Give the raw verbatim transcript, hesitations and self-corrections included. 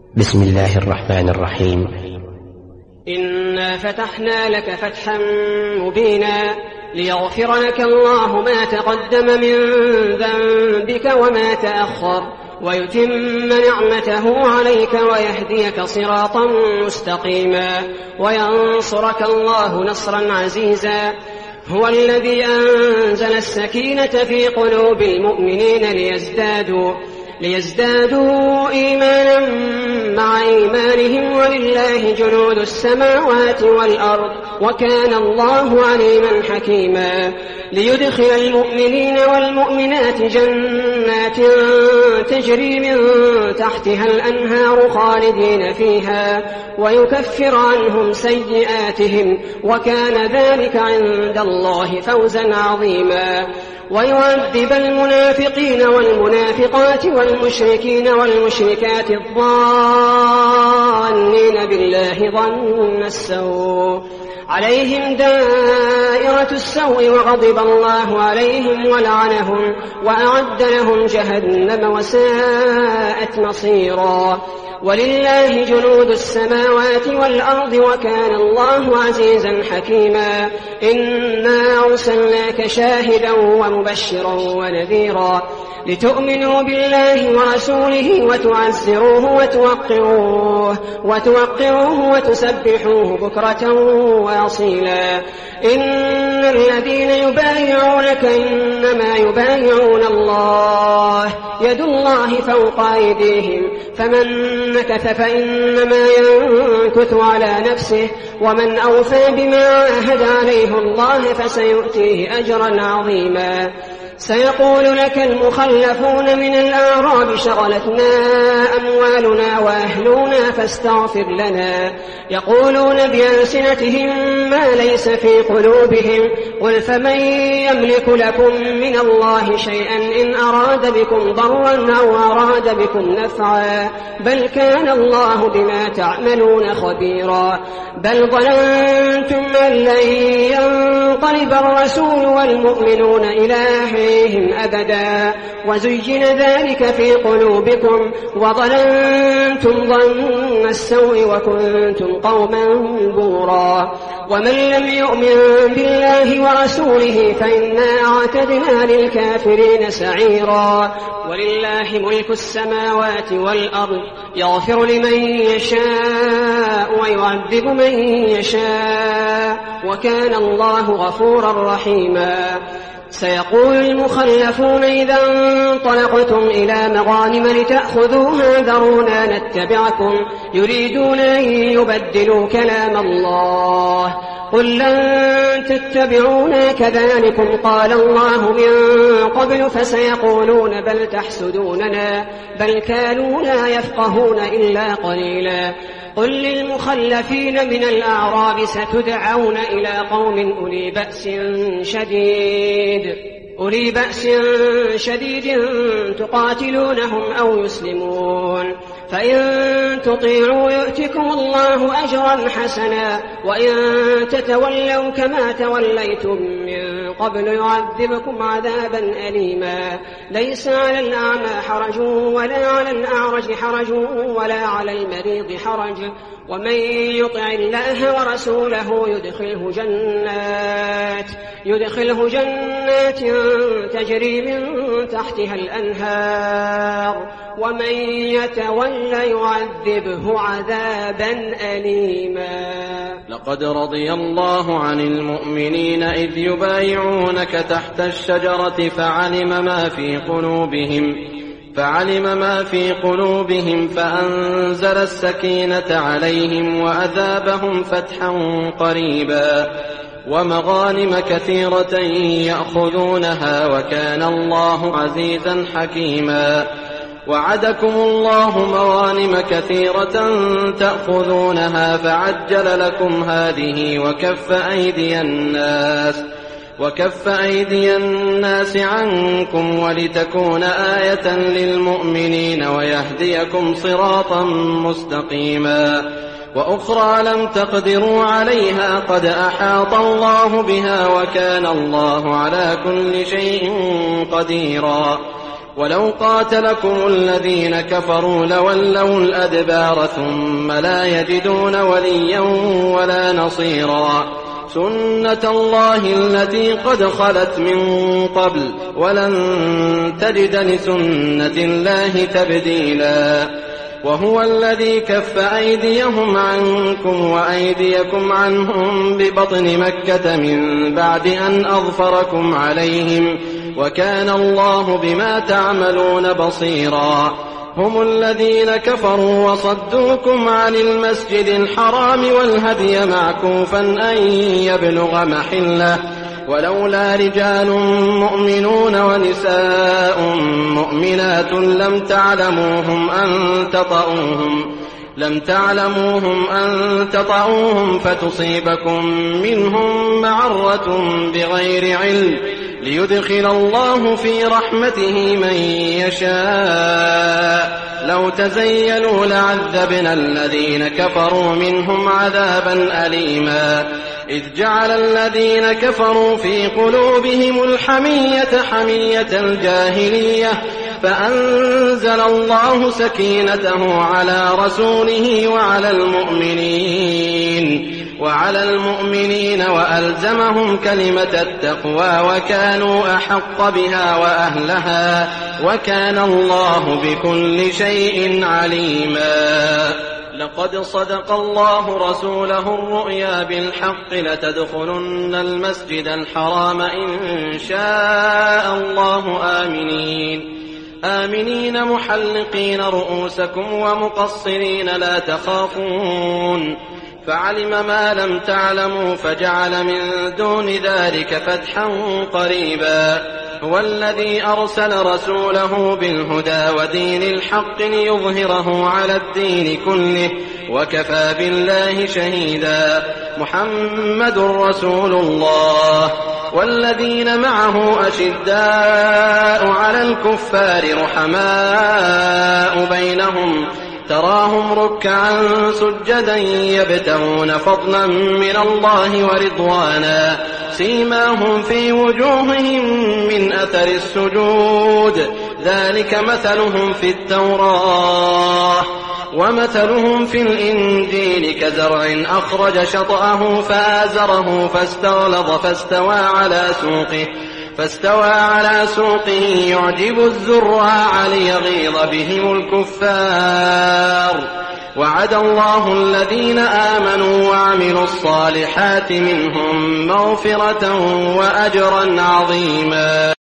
بسم الله الرحمن الرحيم. إنا فتحنا لك فتحا مبينا ليغفر لك الله ما تقدم من ذنبك وما تأخر ويتم نعمته عليك ويهديك صراطا مستقيما وينصرك الله نصرا عزيزا. هو الذي أنزل السكينة في قلوب المؤمنين ليزدادوا ليزدادوا إيمانا مع إيمانهم ولله جنود السماوات والأرض وكان الله عليما حكيما. ليدخل المؤمنين والمؤمنات جنات تجري من تحتها الأنهار خالدين فيها ويكفر عنهم سيئاتهم وكان ذلك عند الله فوزا عظيما. ويعذب المنافقين والمنافقات والمشركين والمشركات الظانين بالله ظن السوء عليهم دائرة السوء وغضب الله عليهم ولعنهم وأعد لهم جهنم وساءت مصيرا. ولله جنود السماوات والأرض وكان الله عزيزا حكيما. إنا أرسلناك شاهدا ومبشرا ونذيرا لتؤمنوا بالله ورسوله وتعزروه وتوقروه وتوقروه وتسبحوه بكرة وأصيلا. إن الذين يبايعونك إنما يبايعون الله يد الله فوق أيديهم فمن نكث فإنما ينكث على نفسه ومن أوفى بما عاهد عليه الله فسيؤتيه أجرا عظيما. سيقول لك المخلفون من الأعراب شغلتنا أموالنا وأهلنا فاستغفر لنا يقولون بألسنتهم ما ليس في قلوبهم قل فمن يملك لكم من الله شيئا إن أراد بكم ضرا أو أراد بكم نفعا بل كان الله بما تعملون خبيرا. بل ظننتم أن لن ينقلب الرسول والمؤمنون إلى أهلهم أبدا وزين ذلك في قلوبكم وظننتم ظن السوء وكنتم قوما بورا. ومن لم يؤمن بالله ورسوله فإنا أعتدنا للكافرين سعيرا. ولله ملك السماوات والأرض يغفر لمن يشاء ويعذب من يشاء وكان الله غفورا رحيما. سيقول المخلفون إذا انطلقتم إلى مغانم لتأخذوها ذرونا نتبعكم يريدون أن يبدلوا كلام الله قل لن تتبعونا كذلكم قال الله من قبل فسيقولون بل تحسدوننا بل كانوا لا يفقهون إلا قليلا. قل للمخلفين من الأعراب ستدعون إلى قوم أولي بأس شديد أولي بأس شديد تقاتلونهم أو يسلمون فإن تطيعوا يؤتكم الله أجرا حسنا وإن تتولوا كما توليتم من قبل يعذبكم عذابا أليما. ليس على الأعمى حرج ولا على الأعرج حرج ولا على المريض حرج ومن يطع الله ورسوله يدخله جنات يدخله جنات تجري من تحتها الأنهار ومن يتولى يعذبه عذابا أليما. لقد رضي الله عن المؤمنين إذ يبايعونك تحت الشجرة فعلم ما في قلوبهم فعلم ما في قلوبهم فأنزل السكينة عليهم وأثابهم فتحا قريبا ومغانم كثيرة يأخذونها وكان الله عزيزا حكيما. وعدكم الله مغانم كثيرة تأخذونها فعجل لكم هذه وكف أيدي الناس وكف أيدي الناس عنكم ولتكون آية للمؤمنين ويهديكم صراطا مستقيما. وأخرى لم تقدروا عليها قد أحاط الله بها وكان الله على كل شيء قديرا. ولو قاتلكم الذين كفروا لولوا الأدبار ثم لا يجدون وليا ولا نصيرا سنة الله التي قد خلت من قبل ولن تجد لسنة الله تبديلا وهو الذي كف أيديهم عنكم وأيديكم عنهم ببطن مكة من بعد أن أظفركم عليهم وكان الله بما تعملون بصيرا هم الذين كفروا وصدوكم عن المسجد الحرام والهدي معكوفا أن يبلغ محله ولولا رجال مؤمنون ونساء مؤمنات لم تعلموهم أن تطؤوهم لم تعلموهم أن تطؤوهم فتصيبكم منهم معرة بغير علم ليدخل الله في رحمته من يشاء لو تزيلوا لعذبنا الذين كفروا منهم عذابا أليما إذ جعل الذين كفروا في قلوبهم الحمية حمية الجاهلية فأنزل الله سكينته على رسوله وعلى المؤمنين وعلى المؤمنين وألزمهم كلمة التقوى وكانوا أحق بها وأهلها وكان الله بكل شيء عليما لقد صدق الله رسوله الرؤيا بالحق لتدخلن المسجد الحرام إن شاء الله آمنين آمنين محلقين رؤوسكم ومقصرين لا تخافون فعلم ما لم تعلموا فجعل من دون ذلك فتحا قريبا هو الذي أرسل رسوله بالهدى ودين الحق ليظهره على الدين كله وكفى بالله شهيدا محمد رسول الله والذين معه أشداء على الكفار رحماء بينهم تراهم ركعا سجدا يبتغون فضلا من الله ورضوانا سيماهم في وجوههم من أثر السجود ذلك مثلهم في التوراة ومثلهم في الإنجيل كزرع أخرج شطأه فآزره فاستغلظ فاستوى على سوقه فاستوى على سوقه يعجب الزراع ليغيظ بهم الكفار وعد الله الذين آمنوا وعملوا الصالحات منهم مغفرة وأجرا عظيما.